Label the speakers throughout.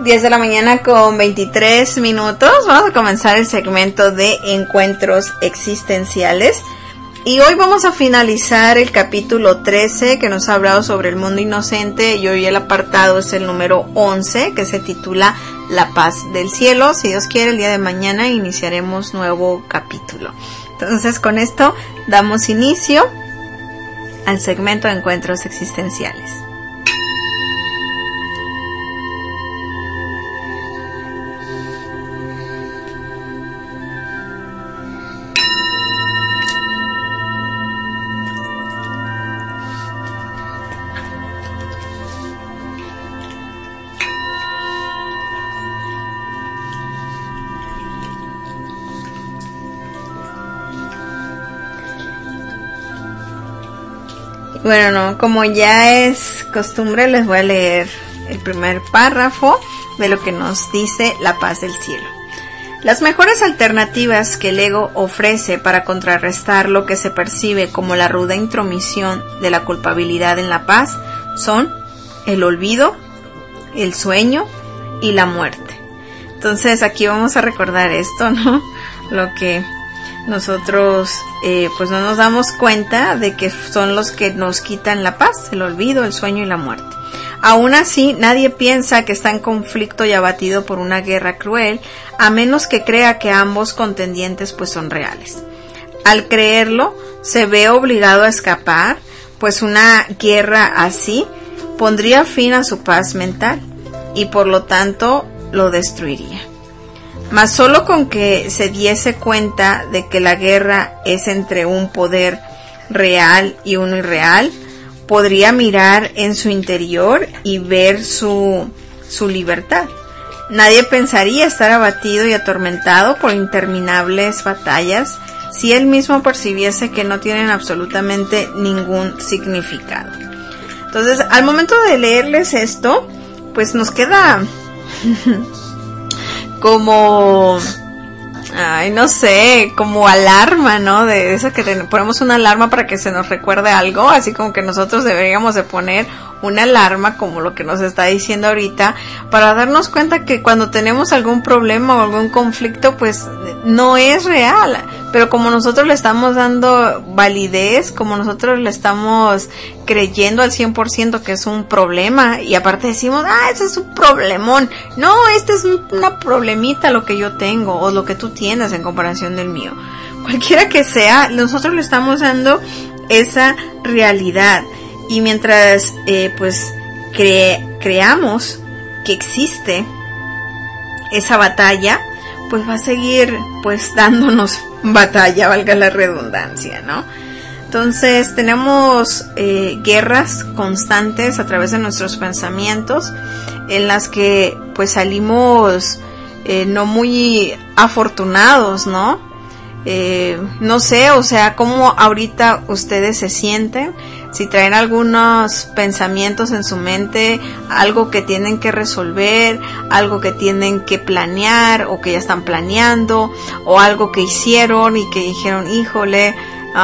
Speaker 1: 10 de la mañana con 23 minutos. Vamos a comenzar el segmento de encuentros existenciales. Y hoy vamos a finalizar el capítulo 13 que nos ha hablado sobre el mundo inocente. Y hoy el apartado es el número 11 que se titula La paz del cielo. Si Dios quiere, el día de mañana iniciaremos nuevo capítulo. Entonces con esto damos inicio al segmento de encuentros existenciales. Bueno, no, como ya es costumbre, les voy a leer el primer párrafo de lo que nos dice La paz del cielo. Las mejores alternativas que el ego ofrece para contrarrestar lo que se percibe como la ruda intromisión de la culpabilidad en la paz son el olvido, el sueño y la muerte. Entonces aquí vamos a recordar esto, ¿no? Lo que nosotros pues no nos damos cuenta de que son los que nos quitan la paz, el olvido, el sueño y la muerte. Aún así, nadie piensa que está en conflicto y abatido por una guerra cruel, a menos que crea que ambos contendientes pues son reales. Al creerlo, se ve obligado a escapar, pues una guerra así pondría fin a su paz mental y por lo tanto lo destruiría. Mas solo con que se diese cuenta de que la guerra es entre un poder real y uno irreal, podría mirar en su interior y ver su libertad. Nadie pensaría estar abatido y atormentado por interminables batallas si él mismo percibiese que no tienen absolutamente ningún significado. Entonces, al momento de leerles esto, pues nos queda como, no sé, como alarma, ¿no? De eso que ponemos una alarma para que se nos recuerde algo, así como que nosotros deberíamos de poner una alarma, como lo que nos está diciendo ahorita, para darnos cuenta que cuando tenemos algún problema o algún conflicto, pues no es real, pero como nosotros le estamos dando validez, como nosotros le estamos creyendo al 100% que es un problema, y aparte decimos, ese es un problemón, no, este es una problemita lo que yo tengo, o lo que tú tienes en comparación del mío, cualquiera que sea, nosotros le estamos dando esa realidad. Y mientras pues creamos que existe esa batalla, pues va a seguir pues dándonos batalla, valga la redundancia, ¿no? Entonces tenemos guerras constantes a través de nuestros pensamientos, en las que pues salimos no muy afortunados, ¿no? No sé, o sea, cómo ahorita ustedes se sienten, si traen algunos pensamientos en su mente, algo que tienen que resolver, algo que tienen que planear o que ya están planeando, o algo que hicieron y que dijeron, híjole,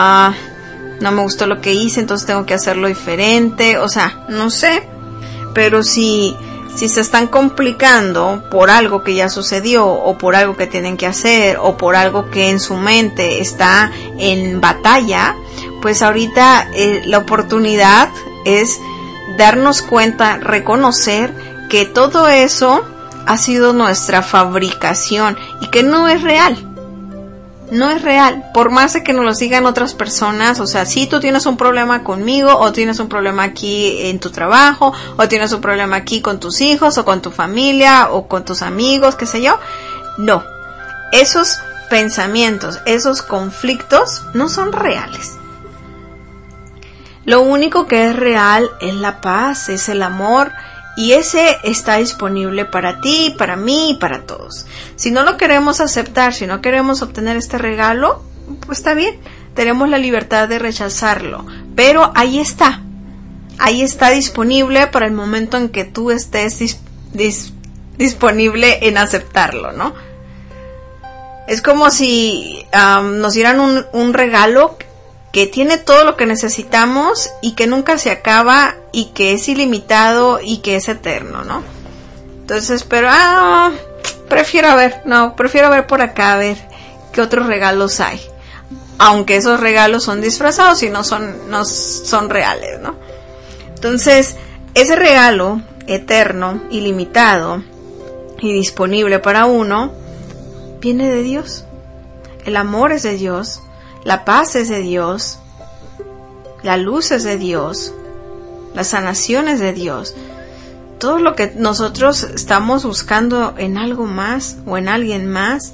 Speaker 1: no me gustó lo que hice, entonces tengo que hacerlo diferente, o sea, no sé, pero si se están complicando por algo que ya sucedió, o por algo que tienen que hacer, o por algo que en su mente está en batalla, pues ahorita la oportunidad es darnos cuenta, reconocer que todo eso ha sido nuestra fabricación y que no es real. No es real, por más de que nos lo sigan otras personas, o sea, si tú tienes un problema conmigo, o tienes un problema aquí en tu trabajo, o tienes un problema aquí con tus hijos, o con tu familia, o con tus amigos, qué sé yo, no, esos pensamientos, esos conflictos no son reales. Lo único que es real es la paz, es el amor, y ese está disponible para ti, para mí y para todos. Si no lo queremos aceptar, si no queremos obtener este regalo, pues está bien, tenemos la libertad de rechazarlo. Pero ahí está disponible para el momento en que tú estés disponible en aceptarlo, ¿no? Es como si nos dieran un regalo que tiene todo lo que necesitamos y que nunca se acaba y que es ilimitado y que es eterno, ¿no? Entonces, pero prefiero ver por acá, a ver qué otros regalos hay. Aunque esos regalos son disfrazados y no son reales, ¿no? Entonces, ese regalo eterno, ilimitado y disponible para uno, viene de Dios. El amor es de Dios, la paz es de Dios, la luz es de Dios, la sanación es de Dios. Todo lo que nosotros estamos buscando en algo más o en alguien más,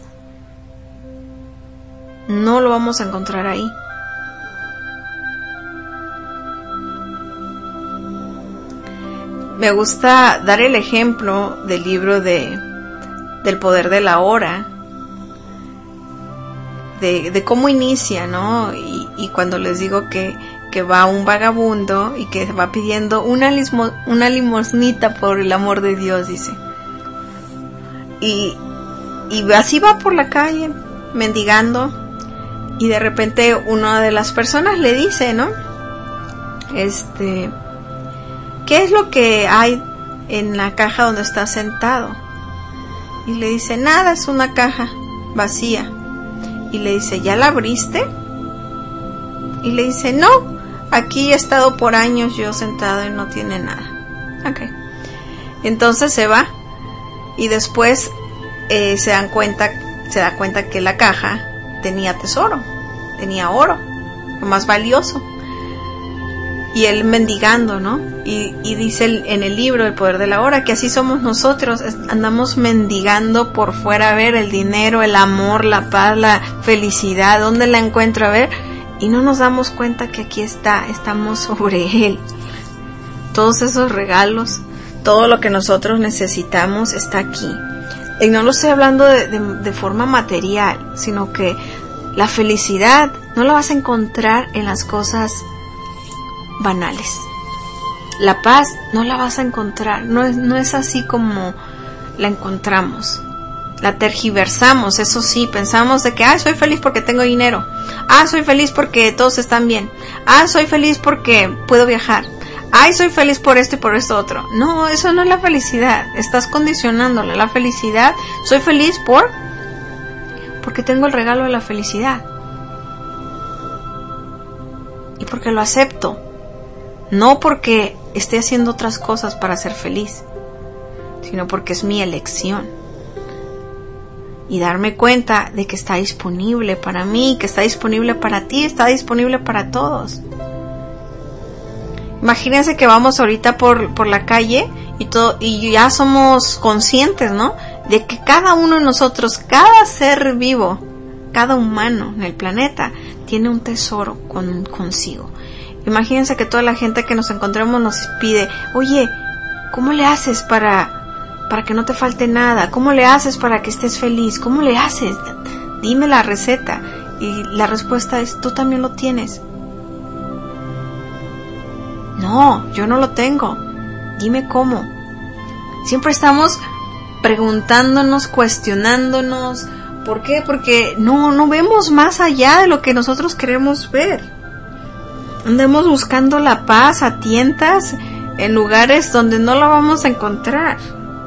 Speaker 1: no lo vamos a encontrar ahí. Me gusta dar el ejemplo del libro del poder de la hora, de cómo inicia, ¿no? Y cuando les digo que va un vagabundo y que va pidiendo una limosnita por el amor de Dios, dice. Y así va por la calle, mendigando, y de repente una de las personas le dice, ¿no? ¿Qué es lo que hay en la caja donde está sentado? Y le dice, nada, es una caja vacía. Y le dice, ¿ya la abriste? Y le dice, no, aquí he estado por años yo sentado y no tiene nada. Okay. Entonces se va y después se da cuenta que la caja tenía tesoro, tenía oro, lo más valioso. Y él mendigando, ¿no? Y dice en el libro El poder de la hora que así somos nosotros, andamos mendigando por fuera, a ver el dinero, el amor, la paz, la felicidad, ¿dónde la encuentro? A ver, y no nos damos cuenta que aquí estamos sobre él. Todos esos regalos, todo lo que nosotros necesitamos está aquí. Y no lo estoy hablando de forma material, sino que la felicidad no la vas a encontrar en las cosas banales. La paz no la vas a encontrar, no es así como la encontramos. La tergiversamos, eso sí, pensamos de que soy feliz porque tengo dinero. Soy feliz porque todos están bien. Soy feliz porque puedo viajar. Soy feliz por esto y por esto otro. No, eso no es la felicidad. Estás condicionándole la felicidad. Soy feliz porque tengo el regalo de la felicidad. Y porque lo acepto. No porque esté haciendo otras cosas para ser feliz, sino porque es mi elección. Y darme cuenta de que está disponible para mí, que está disponible para ti, está disponible para todos. Imagínense que vamos ahorita por la calle y ya somos conscientes, ¿no? De que cada uno de nosotros, cada ser vivo, cada humano en el planeta, tiene un tesoro consigo. Imagínense que toda la gente que nos encontremos nos pide, oye, ¿cómo le haces para que no te falte nada? ¿Cómo le haces para que estés feliz? ¿Cómo le haces? Dime la receta. Y la respuesta es, tú también lo tienes. No, yo no lo tengo. Dime cómo. Siempre estamos preguntándonos, cuestionándonos. ¿Por qué? Porque no vemos más allá de lo que nosotros queremos ver. Andamos buscando la paz a tientas en lugares donde no la vamos a encontrar.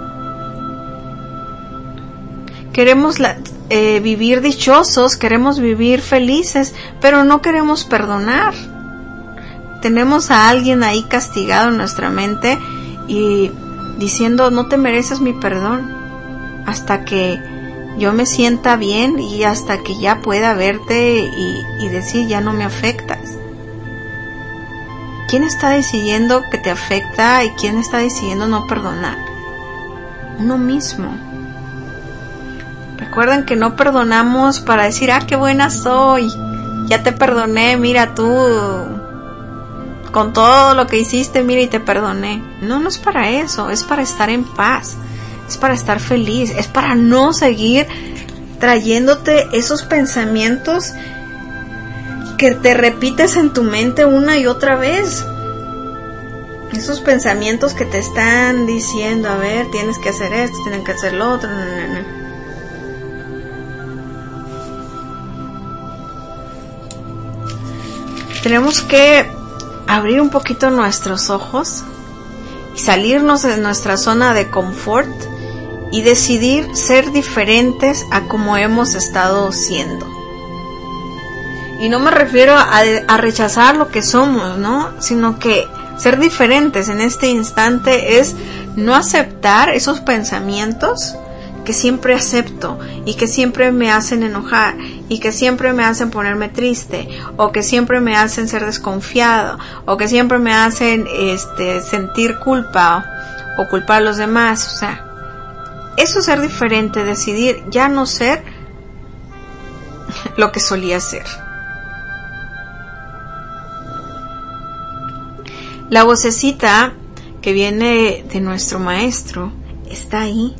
Speaker 1: Queremos vivir dichosos, queremos vivir felices, pero no queremos perdonar. Tenemos a alguien ahí castigado en nuestra mente y diciendo, no te mereces mi perdón, hasta que yo me sienta bien y hasta que ya pueda verte y decir, ya no me afectas. ¿Quién está decidiendo que te afecta y quién está decidiendo no perdonar? Uno mismo. Recuerden que no perdonamos para decir, qué buena soy, ya te perdoné, mira tú, con todo lo que hiciste, mira y te perdoné. No es para eso, es para estar en paz, es para estar feliz, es para no seguir trayéndote esos pensamientos que te repites en tu mente una y otra vez. Esos pensamientos que te están diciendo, a ver, tienes que hacer esto, tienes que hacer lo otro. Tenemos que abrir un poquito nuestros ojos y salirnos de nuestra zona de confort y decidir ser diferentes a como hemos estado siendo. Y no me refiero a rechazar lo que somos, ¿no? Sino que ser diferentes en este instante es no aceptar esos pensamientos que siempre acepto y que siempre me hacen enojar y que siempre me hacen ponerme triste o que siempre me hacen ser desconfiado o que siempre me hacen sentir culpa o culpar a los demás. O sea, eso es ser diferente, decidir ya no ser lo que solía ser. La vocecita que viene de nuestro maestro está ahí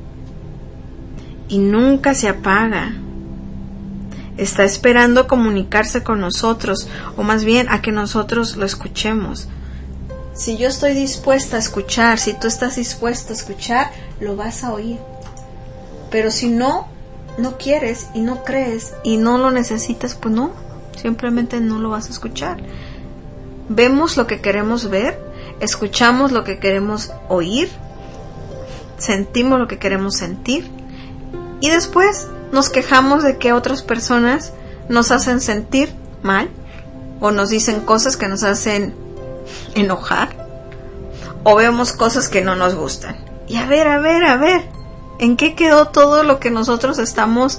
Speaker 1: y nunca se apaga. Está esperando comunicarse con nosotros, o más bien a que nosotros lo escuchemos. Si yo estoy dispuesta a escuchar, si tú estás dispuesto a escuchar, lo vas a oír. Pero si no quieres y no crees y no lo necesitas, pues no, simplemente no lo vas a escuchar. Vemos lo que queremos ver, escuchamos lo que queremos oír, sentimos lo que queremos sentir y después nos quejamos de que otras personas nos hacen sentir mal o nos dicen cosas que nos hacen enojar o vemos cosas que no nos gustan. Y a ver, ¿en qué quedó todo lo que nosotros estamos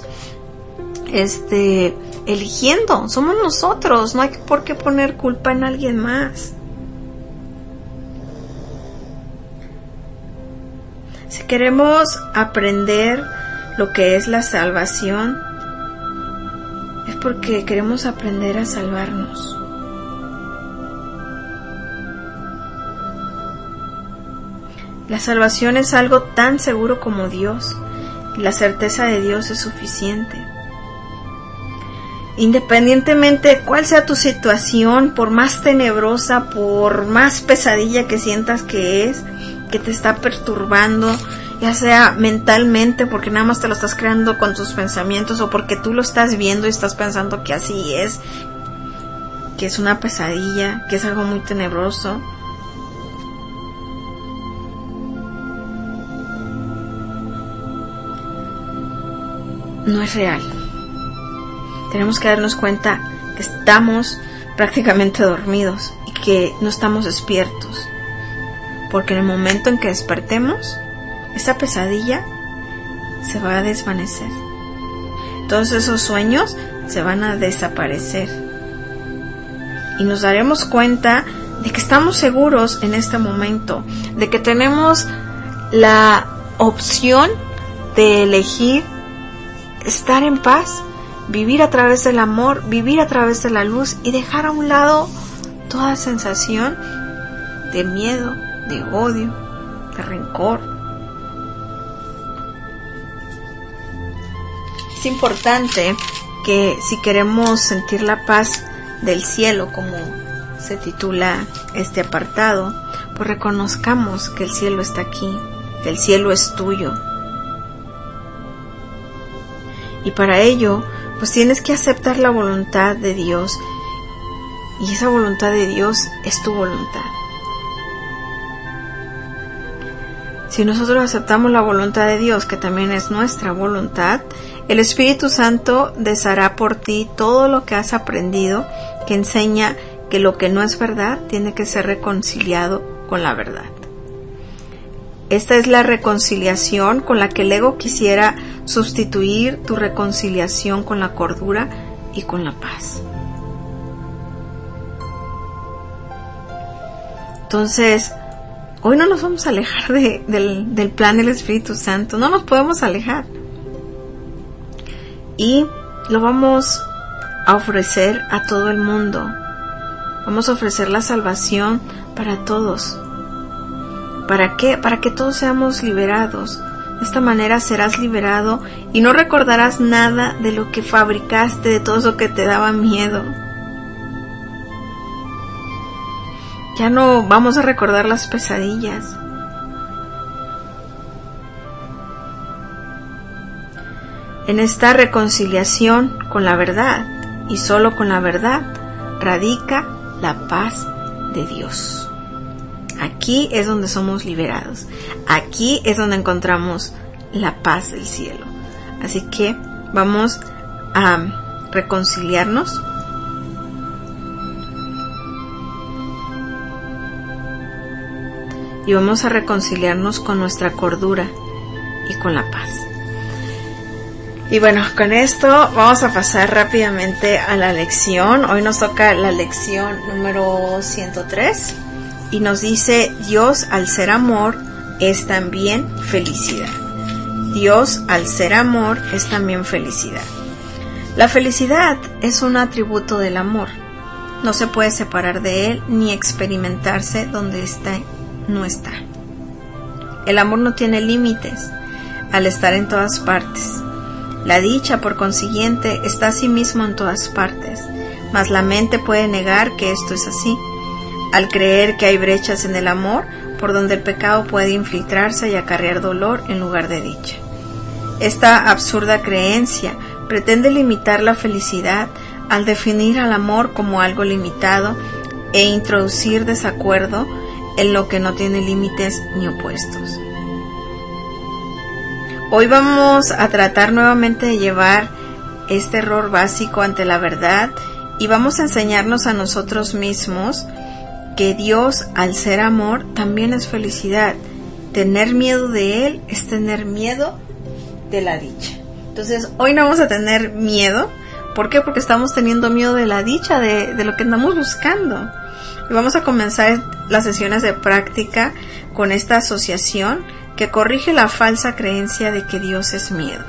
Speaker 1: eligiendo? Somos nosotros, no hay por qué poner culpa en alguien más. Si queremos aprender lo que es la salvación, es porque queremos aprender a salvarnos. La salvación es algo tan seguro como Dios. La certeza de Dios es suficiente. Independientemente de cuál sea tu situación, por más tenebrosa, por más pesadilla que sientas que es, que te está perturbando, ya sea mentalmente, porque nada más te lo estás creando con tus pensamientos, o porque tú lo estás viendo y estás pensando que así es, que es una pesadilla, que es algo muy tenebroso. No es real. Tenemos que darnos cuenta que estamos prácticamente dormidos y que no estamos despiertos. Porque en el momento en que despertemos, esa pesadilla se va a desvanecer. Todos esos sueños se van a desaparecer. Y nos daremos cuenta de que estamos seguros en este momento, de que tenemos la opción de elegir estar en paz, vivir a través del amor, vivir a través de la luz y dejar a un lado toda sensación de miedo, de odio, de rencor. Es importante que si queremos sentir la paz del cielo, como se titula este apartado, pues reconozcamos que el cielo está aquí, que el cielo es tuyo. Y para ello, pues tienes que aceptar la voluntad de Dios. Y esa voluntad de Dios es tu voluntad. Si nosotros aceptamos la voluntad de Dios, que también es nuestra voluntad, el Espíritu Santo deshará por ti todo lo que has aprendido, que enseña que lo que no es verdad tiene que ser reconciliado con la verdad. Esta es la reconciliación con la que el ego quisiera sustituir tu reconciliación con la cordura y con la paz. Entonces, hoy no nos vamos a alejar del plan del Espíritu Santo, no nos podemos alejar. Y lo vamos a ofrecer a todo el mundo. Vamos a ofrecer la salvación para todos. ¿Para qué? Para que todos seamos liberados. De esta manera serás liberado y no recordarás nada de lo que fabricaste, de todo eso que te daba miedo. Ya no vamos a recordar las pesadillas. En esta reconciliación con la verdad, y solo con la verdad, radica la paz de Dios. Aquí es donde somos liberados. Aquí es donde encontramos la paz del cielo. Así que vamos a reconciliarnos. Y vamos a reconciliarnos con nuestra cordura y con la paz. Y bueno, con esto vamos a pasar rápidamente a la lección. Hoy nos toca la lección número 103 y nos dice: Dios, al ser amor, es también felicidad. Dios, al ser amor, es también felicidad. La felicidad es un atributo del amor. No se puede separar de él ni experimentarse donde no está. El amor no tiene límites al estar en todas partes. La dicha, por consiguiente, está asimismo en todas partes, mas la mente puede negar que esto es así, al creer que hay brechas en el amor por donde el pecado puede infiltrarse y acarrear dolor en lugar de dicha. Esta absurda creencia pretende limitar la felicidad al definir al amor como algo limitado e introducir desacuerdo en lo que no tiene límites ni opuestos. Hoy vamos a tratar nuevamente de llevar este error básico ante la verdad y vamos a enseñarnos a nosotros mismos que Dios, al ser amor, también es felicidad. Tener miedo de Él es tener miedo de la dicha. Entonces, hoy no vamos a tener miedo. ¿Por qué? Porque estamos teniendo miedo de la dicha, de lo que andamos buscando. Y vamos a comenzar las sesiones de práctica con esta asociación que corrige la falsa creencia de que Dios es miedo.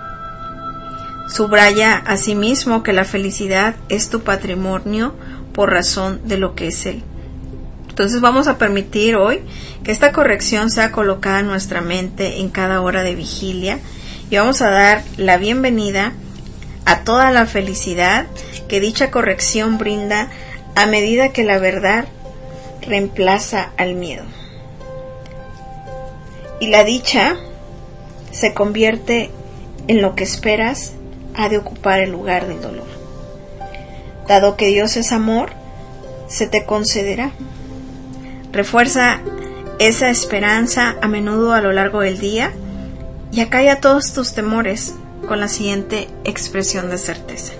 Speaker 1: Subraya asimismo que la felicidad es tu patrimonio por razón de lo que es Él. Entonces vamos a permitir hoy que esta corrección sea colocada en nuestra mente en cada hora de vigilia y vamos a dar la bienvenida a toda la felicidad que dicha corrección brinda a medida que la verdad reemplaza al miedo. Y la dicha se convierte en lo que esperas ha de ocupar el lugar del dolor. Dado que Dios es amor, se te concederá. Refuerza esa esperanza a menudo a lo largo del día y acalla todos tus temores con la siguiente expresión de certeza.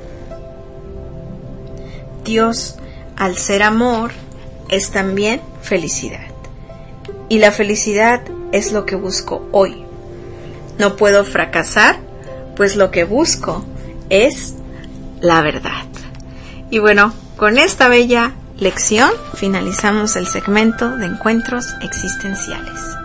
Speaker 1: Dios, al ser amor, es también felicidad. Y la felicidad es lo que busco hoy. No puedo fracasar, pues lo que busco es la verdad. Y bueno, con esta bella lección finalizamos el segmento de encuentros existenciales.